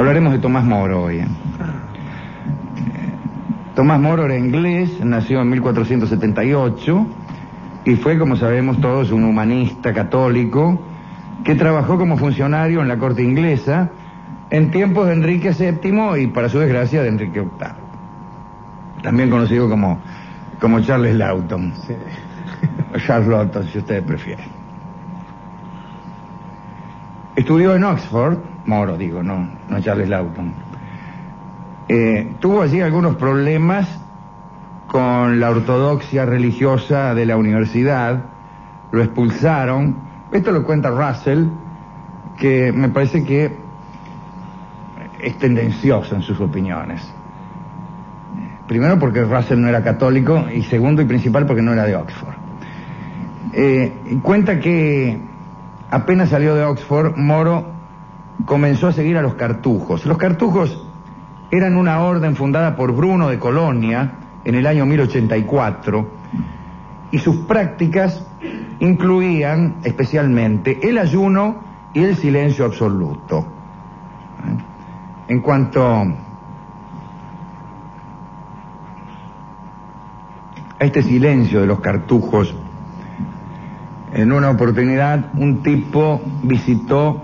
Hablaremos de Tomás Moro hoy. Tomás Moro era inglés, nació en 1478 y fue, como sabemos todos, un humanista católico que trabajó como funcionario en la corte inglesa en tiempos de Enrique VII y, para su desgracia, de Enrique VIII. También conocido como Charles Lawton. Sí. Charles Lawton, si ustedes prefieren. Estudió en Oxford, Moro digo, no Charles Lawton. Tuvo allí algunos problemas con la ortodoxia religiosa de la universidad, lo expulsaron. Esto lo cuenta Russell, que me parece que es tendencioso en sus opiniones. Primero porque Russell no era católico y segundo y principal porque no era de Oxford. Cuenta que apenas salió de Oxford, Moro comenzó a seguir a los cartujos. Los cartujos eran una orden fundada por Bruno de Colonia en el año 1084 y sus prácticas incluían especialmente el ayuno y el silencio absoluto. En cuanto a este silencio de los cartujos, en una oportunidad un tipo visitó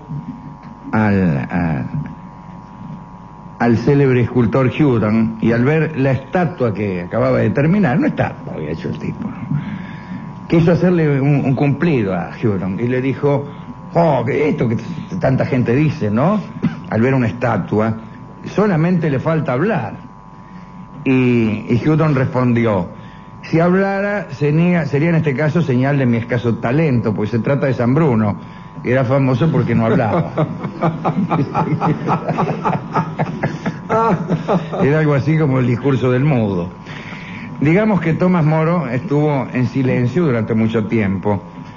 al célebre escultor Hudon y al ver la estatua que acababa de terminar, no estatua había hecho el tipo, ¿no?, quiso hacerle un cumplido a Hudon y le dijo: oh, que esto que tanta gente dice, ¿no?, al ver una estatua, solamente le falta hablar. Y Hudon respondió: si hablara sería en este caso señal de mi escaso talento, pues se trata de San Bruno, era famoso porque no hablaba. Era algo así como el discurso del mudo. Digamos que Tomás Moro estuvo en silencio durante mucho tiempo,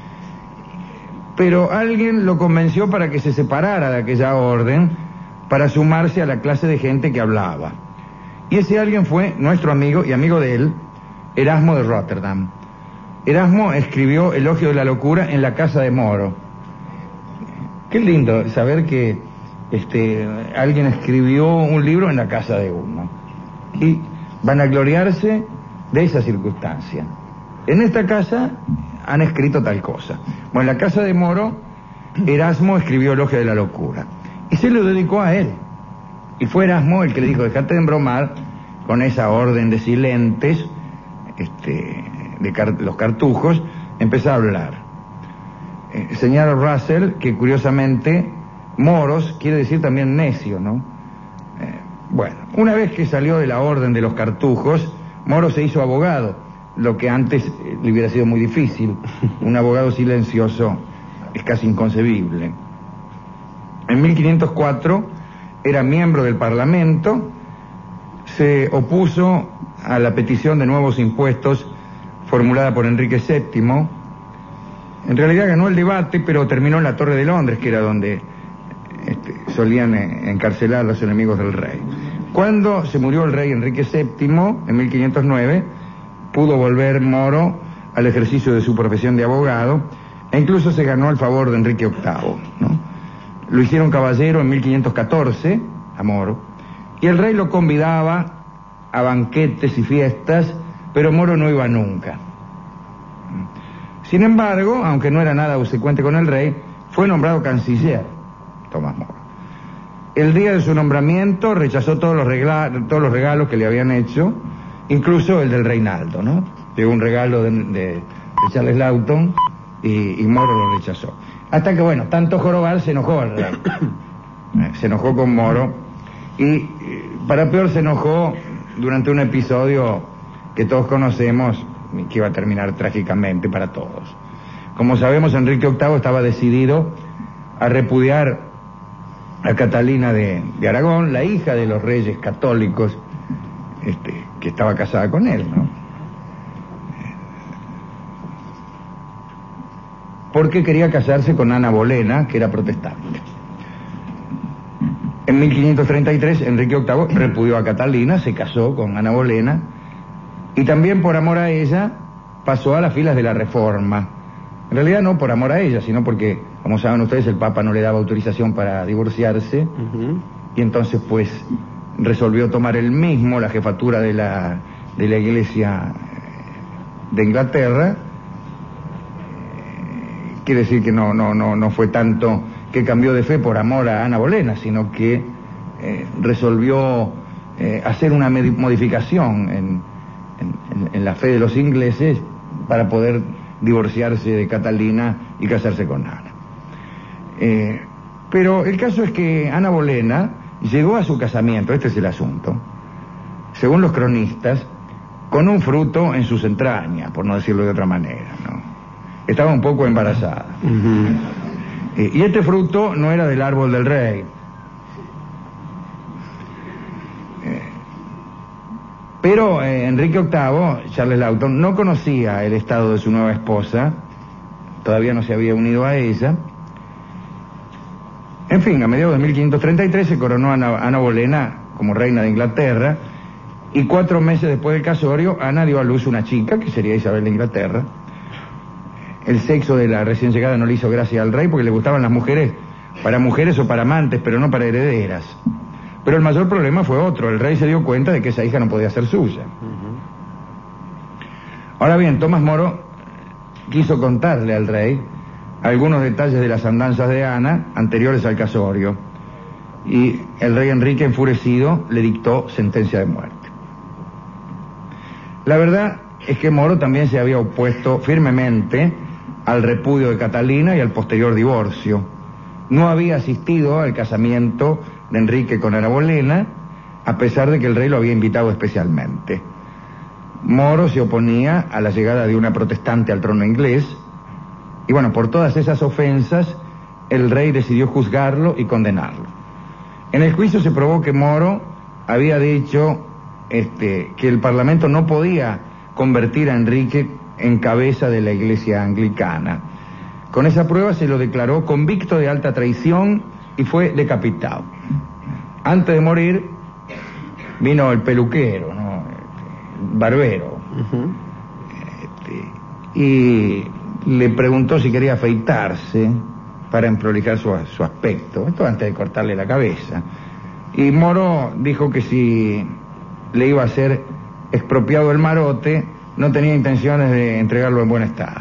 pero alguien lo convenció para que se separara de aquella orden para sumarse a la clase de gente que hablaba. Y ese alguien fue nuestro amigo y amigo de él, Erasmo de Rotterdam. Erasmo escribió Elogio de la Locura en la casa de Moro. Qué lindo saber que alguien escribió un libro en la casa de uno y van a gloriarse de esa circunstancia. En esta casa han escrito tal cosa. Bueno, en la casa de Moro, Erasmo escribió Elogio de la Locura y se lo dedicó a él. Y fue Erasmo el que le dijo: dejate de embromar con esa orden de silentes, los cartujos, empezó a hablar. Señala Russell que curiosamente moros quiere decir también necio, ¿no? Bueno, una vez que salió de la orden de los cartujos, Moro se hizo abogado, lo que antes le hubiera sido muy difícil. Un abogado silencioso es casi inconcebible. En 1504 era miembro del Parlamento, se opuso a la petición de nuevos impuestos formulada por Enrique VII. En realidad ganó el debate, pero terminó en la Torre de Londres, que era donde solían encarcelar a los enemigos del rey. Cuando se murió el rey Enrique VII, en 1509, pudo volver Moro al ejercicio de su profesión de abogado, e incluso se ganó el favor de Enrique VIII, ¿no? Lo hicieron caballero en 1514, a Moro, y el rey lo convidaba a banquetes y fiestas, pero Moro no iba nunca. Sin embargo, aunque no era nada obsecuente con el rey, fue nombrado canciller Tomás Moro. El día de su nombramiento rechazó todos los regalos que le habían hecho, incluso el del reinaldo, ¿no? Llegó un regalo de Charles Lawton y Moro lo rechazó. Hasta que, bueno, tanto jorobar se enojó el rey. Se enojó con Moro y, para peor, se enojó durante un episodio que todos conocemos, que iba a terminar trágicamente para todos. Como sabemos, Enrique VIII estaba decidido a repudiar a Catalina de Aragón, la hija de los reyes católicos, que estaba casada con él, ¿no? Porque quería casarse con Ana Bolena, que era protestante. En 1533, Enrique VIII repudió a Catalina, se casó con Ana Bolena, y también por amor a ella pasó a las filas de la Reforma. En realidad no por amor a ella, sino porque, como saben ustedes, el Papa no le daba autorización para divorciarse, y entonces pues resolvió tomar él mismo la jefatura de la Iglesia de Inglaterra. Quiere decir que no fue tanto que cambió de fe por amor a Ana Bolena, sino que resolvió hacer una modificación en la fe de los ingleses para poder divorciarse de Catalina y casarse con Ana. Pero el caso es que Ana Bolena llegó a su casamiento, este es el asunto, según los cronistas, con un fruto en sus entrañas, por no decirlo de otra manera, ¿no? Estaba un poco embarazada. Y este fruto no era del árbol del rey. Pero Enrique VIII, Charles Lawton, no conocía el estado de su nueva esposa, todavía no se había unido a ella. En fin, a mediados de 1533 se coronó a Ana Bolena como reina de Inglaterra, y 4 meses después del casorio, Ana dio a luz una chica, que sería Isabel de Inglaterra. El sexo de la recién llegada no le hizo gracia al rey porque le gustaban las mujeres para mujeres o para amantes, pero no para herederas. Pero el mayor problema fue otro: el rey se dio cuenta de que esa hija no podía ser suya. Ahora bien, Tomás Moro quiso contarle al rey algunos detalles de las andanzas de Ana anteriores al casorio, y el rey Enrique, enfurecido, le dictó sentencia de muerte. La verdad es que Moro también se había opuesto firmemente al repudio de Catalina y al posterior divorcio. No había asistido al casamiento de Enrique con Ana Bolena, a pesar de que el rey lo había invitado especialmente. Moro se oponía a la llegada de una protestante al trono inglés, y bueno, por todas esas ofensas, el rey decidió juzgarlo y condenarlo. En el juicio se probó que Moro había dicho que el Parlamento no podía convertir a Enrique en cabeza de la Iglesia anglicana. Con esa prueba se lo declaró convicto de alta traición y fue decapitado. Antes de morir vino el peluquero, ¿no? El barbero, y le preguntó si quería afeitarse para emprolijar su aspecto, esto antes de cortarle la cabeza, y Moro dijo que si le iba a ser expropiado el marote, no tenía intenciones de entregarlo en buen estado.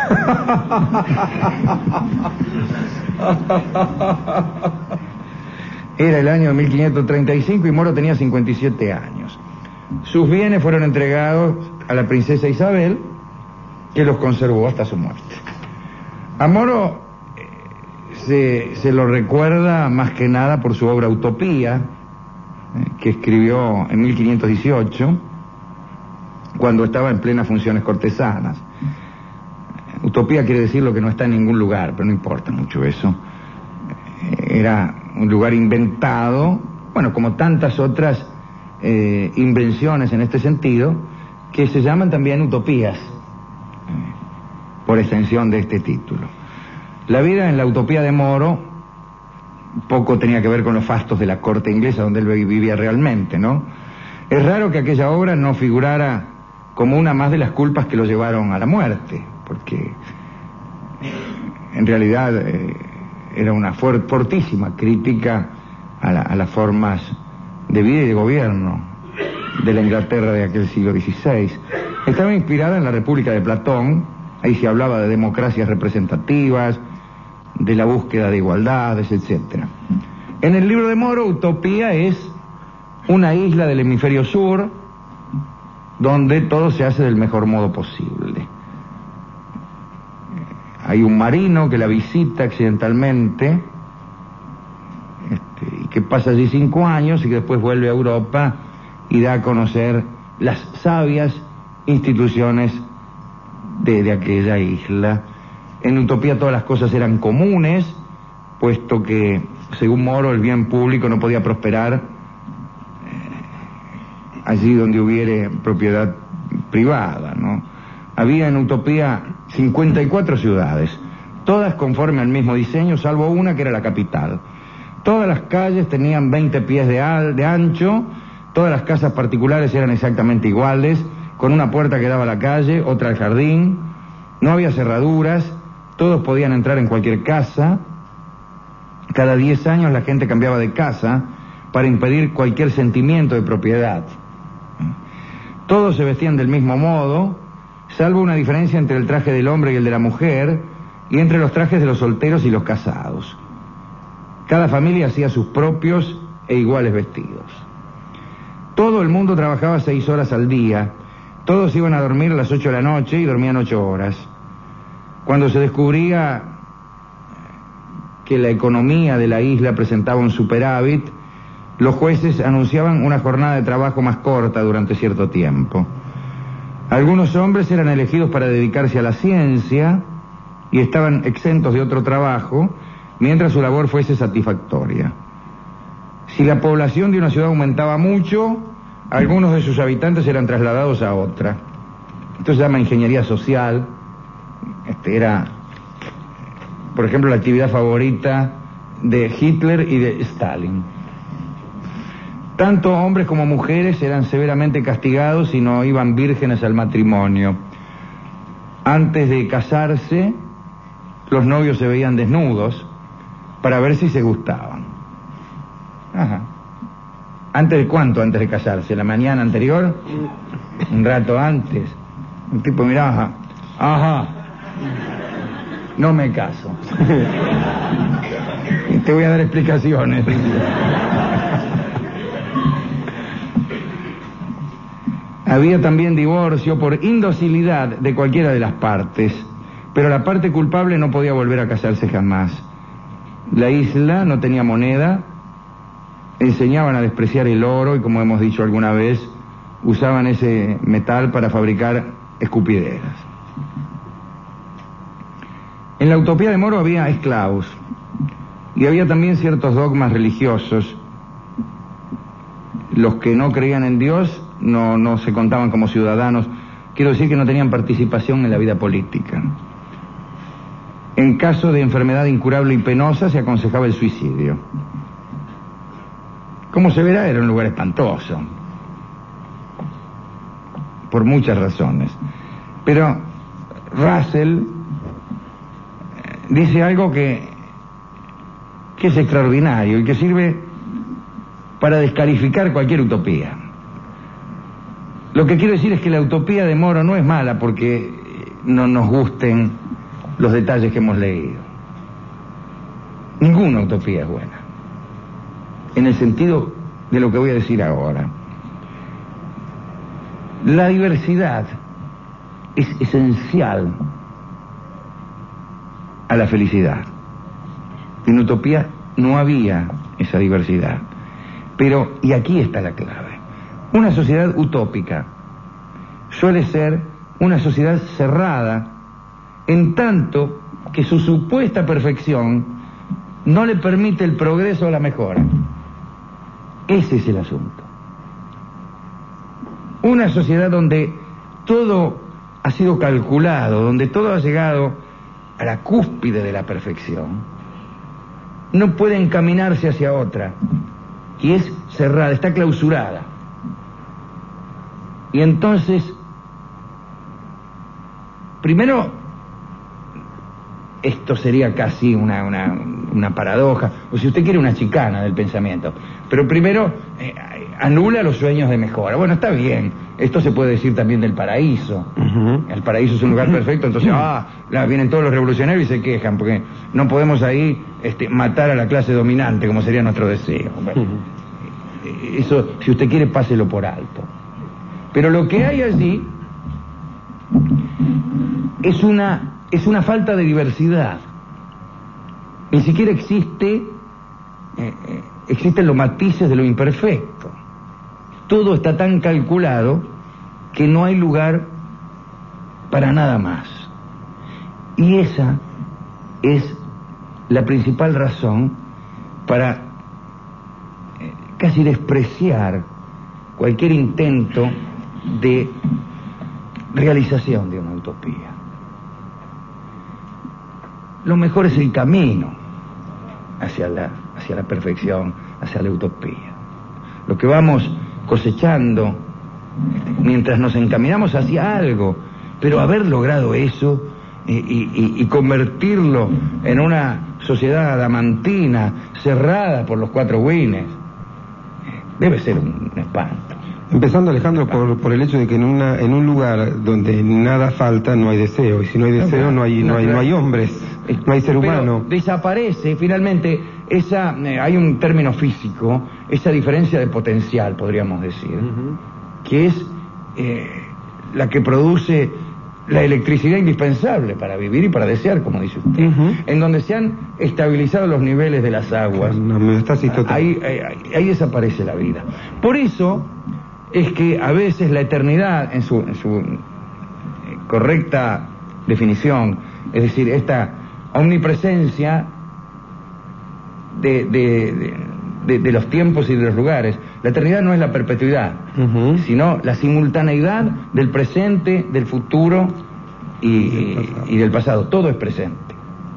Era el año 1535 y Moro tenía 57 años. Sus bienes fueron entregados a la princesa Isabel, que los conservó hasta su muerte. A Moro se lo recuerda más que nada por su obra Utopía, que escribió en 1518, cuando estaba en plenas funciones cortesanas. Utopía quiere decir lo que no está en ningún lugar, pero no importa mucho eso. Era un lugar inventado, bueno, como tantas otras invenciones en este sentido, que se llaman también utopías, por extensión de este título. La vida en la Utopía de Moro poco tenía que ver con los fastos de la corte inglesa donde él vivía realmente, ¿no? Es raro que aquella obra no figurara como una más de las culpas que lo llevaron a la muerte, porque en realidad era una fortísima crítica a las formas de vida y de gobierno de la Inglaterra de aquel siglo XVI. Estaba inspirada en la República de Platón. Ahí se hablaba de democracias representativas, de la búsqueda de igualdades, etc. En el libro de Moro, Utopía es una isla del hemisferio sur donde todo se hace del mejor modo posible. Hay un marino que la visita accidentalmente, y que pasa allí 5 años y que después vuelve a Europa y da a conocer las sabias instituciones de aquella isla. En Utopía todas las cosas eran comunes, puesto que, según Moro, el bien público no podía prosperar allí donde hubiere propiedad privada, ¿no? Había en Utopía 54 ciudades, todas conforme al mismo diseño, salvo una que era la capital. Todas las calles tenían 20 pies de ancho, todas las casas particulares eran exactamente iguales, con una puerta que daba a la calle, otra al jardín, no había cerraduras, todos podían entrar en cualquier casa. Cada 10 años la gente cambiaba de casa, para impedir cualquier sentimiento de propiedad. Todos se vestían del mismo modo, salvo una diferencia entre el traje del hombre y el de la mujer, y entre los trajes de los solteros y los casados. Cada familia hacía sus propios e iguales vestidos. Todo el mundo trabajaba 6 horas al día. Todos iban a dormir a las 8 de la noche y dormían 8 horas. Cuando se descubría que la economía de la isla presentaba un superávit, los jueces anunciaban una jornada de trabajo más corta durante cierto tiempo. Algunos hombres eran elegidos para dedicarse a la ciencia y estaban exentos de otro trabajo mientras su labor fuese satisfactoria. Si la población de una ciudad aumentaba mucho, algunos de sus habitantes eran trasladados a otra. Esto se llama ingeniería social. Era, por ejemplo, la actividad favorita de Hitler y de Stalin. Tanto hombres como mujeres eran severamente castigados si no iban vírgenes al matrimonio. Antes de casarse, los novios se veían desnudos para ver si se gustaban. Ajá. ¿Antes de cuánto? Antes de casarse. ¿La mañana anterior? Un rato antes. Un tipo miraba, ajá, no me caso. Te voy a dar explicaciones. Había también divorcio por indocilidad de cualquiera de las partes, pero la parte culpable no podía volver a casarse jamás. La isla no tenía moneda, enseñaban a despreciar el oro y, como hemos dicho alguna vez, usaban ese metal para fabricar escupideras. En la utopía de Moro había esclavos y había también ciertos dogmas religiosos. Los que no creían en Dios no se contaban como ciudadanos, quiero decir que no tenían participación en la vida política. En caso de enfermedad incurable y penosa se aconsejaba el suicidio. Como se verá, era un lugar espantoso, por muchas razones. Pero Russell dice algo que es extraordinario y que sirve para descalificar cualquier utopía. Lo que quiero decir es que la utopía de Moro no es mala porque no nos gusten los detalles que hemos leído. Ninguna utopía es buena, en el sentido de lo que voy a decir ahora. La diversidad es esencial a la felicidad. En utopía no había esa diversidad. Pero, y aquí está la clave, una sociedad utópica suele ser una sociedad cerrada, en tanto que su supuesta perfección no le permite el progreso o la mejora. Ese es el asunto. Una sociedad donde todo ha sido calculado, donde todo ha llegado a la cúspide de la perfección, no puede encaminarse hacia otra, y es cerrada, está clausurada. Y entonces, primero, esto sería casi una paradoja, o si usted quiere una chicana del pensamiento, pero primero anula los sueños de mejora. Bueno, está bien, esto se puede decir también del paraíso. El paraíso es un lugar perfecto, entonces vienen todos los revolucionarios y se quejan porque no podemos ahí matar a la clase dominante, como sería nuestro deseo. Bueno, eso, si usted quiere, páselo por alto. Pero lo que hay allí es una falta de diversidad. Ni siquiera existen los matices de lo imperfecto. Todo está tan calculado que no hay lugar para nada más. Y esa es la principal razón para casi despreciar cualquier intento de realización de una utopía. Lo mejor es el camino hacia la perfección, hacia la utopía. Lo que vamos cosechando mientras nos encaminamos hacia algo, pero haber logrado eso y convertirlo en una sociedad adamantina, cerrada por los 4 wines, debe ser un espanto. Empezando, Alejandro, por el hecho de que en un lugar donde nada falta no hay deseo, y si no hay deseo no hay hombres, no hay ser humano. Pero desaparece finalmente esa, hay un término físico, esa diferencia de potencial, podríamos decir, que es la que produce la electricidad indispensable para vivir y para desear, como dice usted, en donde se han estabilizado los niveles de las aguas. Ahí desaparece la vida. Por eso es que a veces la eternidad, en su correcta definición, es decir, esta omnipresencia de los tiempos y de los lugares, la eternidad no es la perpetuidad, sino la simultaneidad del presente, del futuro y del pasado. Todo es presente.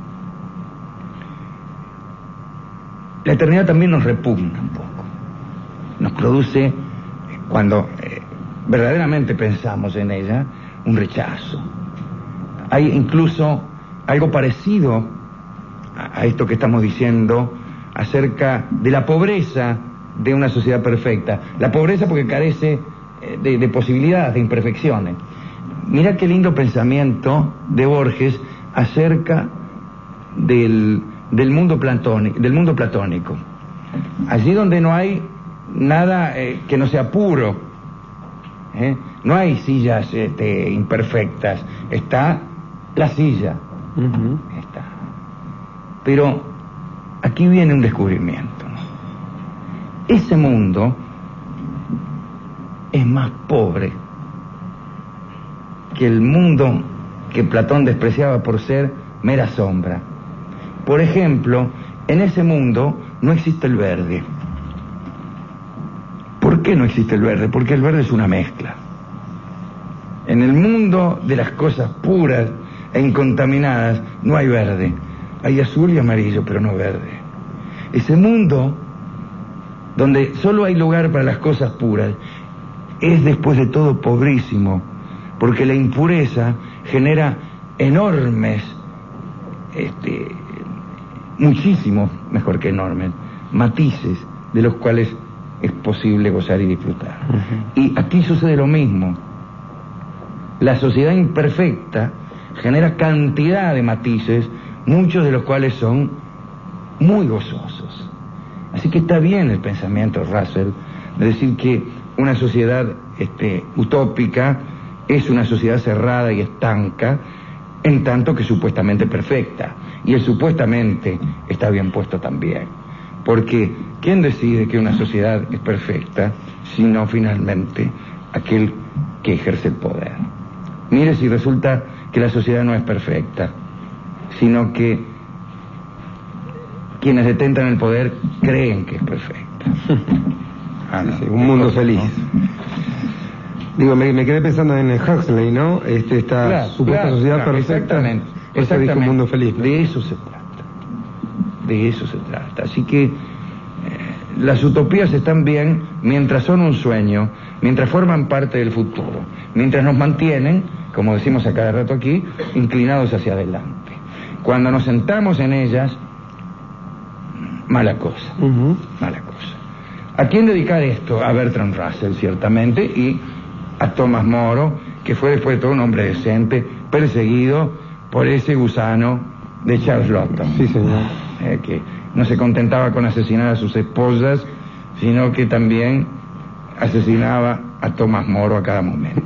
La eternidad también nos repugna un poco, nos produce, cuando verdaderamente pensamos en ella, un rechazo. Hay incluso algo parecido a esto que estamos diciendo acerca de la pobreza de una sociedad perfecta. La pobreza porque carece de posibilidades, de imperfecciones. Mira qué lindo pensamiento de Borges acerca del mundo platónico. Allí donde no hay nada que no sea puro, no hay sillas imperfectas, está la silla, está. Pero aquí viene un descubrimiento, ¿no? Ese mundo es más pobre que el mundo que Platón despreciaba por ser mera sombra. Por ejemplo, en ese mundo no existe el verde. ¿Por qué no existe el verde? Porque el verde es una mezcla. En el mundo de las cosas puras e incontaminadas no hay verde. Hay azul y amarillo, pero no verde. Ese mundo donde solo hay lugar para las cosas puras es después de todo pobrísimo, porque la impureza genera enormes, muchísimo mejor que enormes, matices de los cuales es posible gozar y disfrutar. Y aquí sucede lo mismo. La sociedad imperfecta genera cantidad de matices, muchos de los cuales son muy gozosos. Así que está bien el pensamiento de Russell de decir que una sociedad utópica es una sociedad cerrada y estanca, en tanto que supuestamente perfecta. Y el supuestamente está bien puesto también, porque ¿quién decide que una sociedad es perfecta sino finalmente aquel que ejerce el poder? Mire si resulta que la sociedad no es perfecta, sino que quienes detentan el poder creen que es perfecta. Sí, un mundo feliz. Digo, me quedé pensando en Huxley, ¿no? Esta supuesta sociedad perfecta. Exactamente. Un mundo feliz, ¿no? De eso se trata. De eso se trata. Así que las utopías están bien mientras son un sueño, mientras forman parte del futuro, mientras nos mantienen, como decimos a cada rato aquí, inclinados hacia adelante. Cuando nos sentamos en ellas, mala cosa, mala cosa. ¿A quién dedicar esto? A Bertrand Russell, ciertamente, y a Thomas More, que fue después de todo un hombre decente, perseguido por ese gusano de Charles Lawton. Sí, señor. Que no se contentaba con asesinar a sus esposas, sino que también asesinaba a Thomas More a cada momento.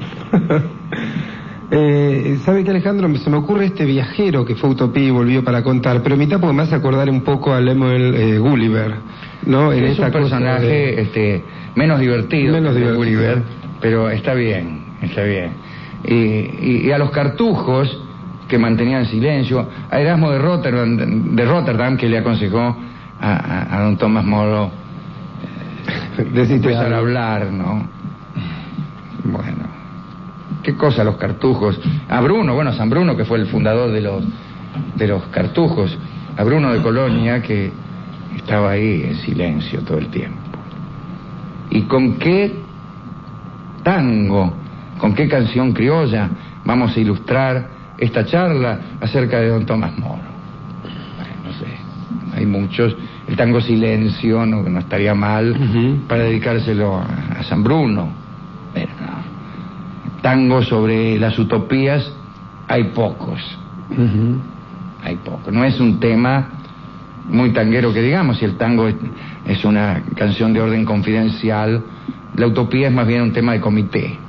¿Sabe qué, Alejandro? Se me ocurre este viajero que fue utopía y volvió para contar, pero mitad porque me hace acordar un poco a Lemuel Gulliver, ¿no? En es un personaje menos divertido que Gulliver, pero está bien, está bien. Y a los cartujos que mantenían silencio, a Erasmo de Rotterdam que le aconsejó a don Thomas More empezar a hablar, ¿no? Bueno, qué cosa los cartujos. A Bruno, San Bruno, que fue el fundador de los cartujos, a Bruno de Colonia, que estaba ahí en silencio todo el tiempo. ¿Y con qué tango, con qué canción criolla vamos a ilustrar esta charla acerca de don Thomas More? Bueno, no sé, hay muchos, el tango Silencio, no estaría mal para dedicárselo a San Bruno. Pero no. Tango sobre las utopías hay pocos. Hay pocos. No es un tema muy tanguero que digamos, si el tango es una canción de orden confidencial, la utopía es más bien un tema de comité.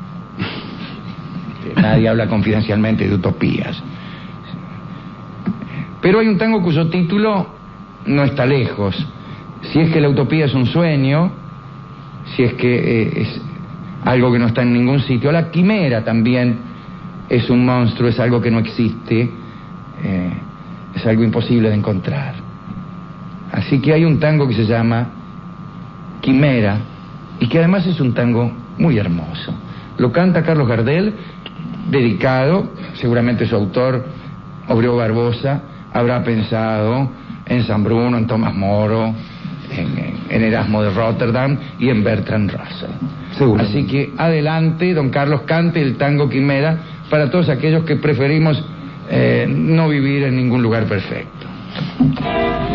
Nadie habla confidencialmente de utopías. Pero hay un tango cuyo título no está lejos. Si es que la utopía es un sueño, si es que es algo que no está en ningún sitio, la quimera también es un monstruo, es algo que no existe, es algo imposible de encontrar. Así que hay un tango que se llama Quimera y que además es un tango muy hermoso. Lo canta Carlos Gardel, dedicado, seguramente su autor, Obreo Barbosa, habrá pensado en San Bruno, en Tomás Moro, en Erasmo de Rotterdam y en Bertrand Russell. Así que adelante, don Carlos, cante el tango Quimera para todos aquellos que preferimos no vivir en ningún lugar perfecto.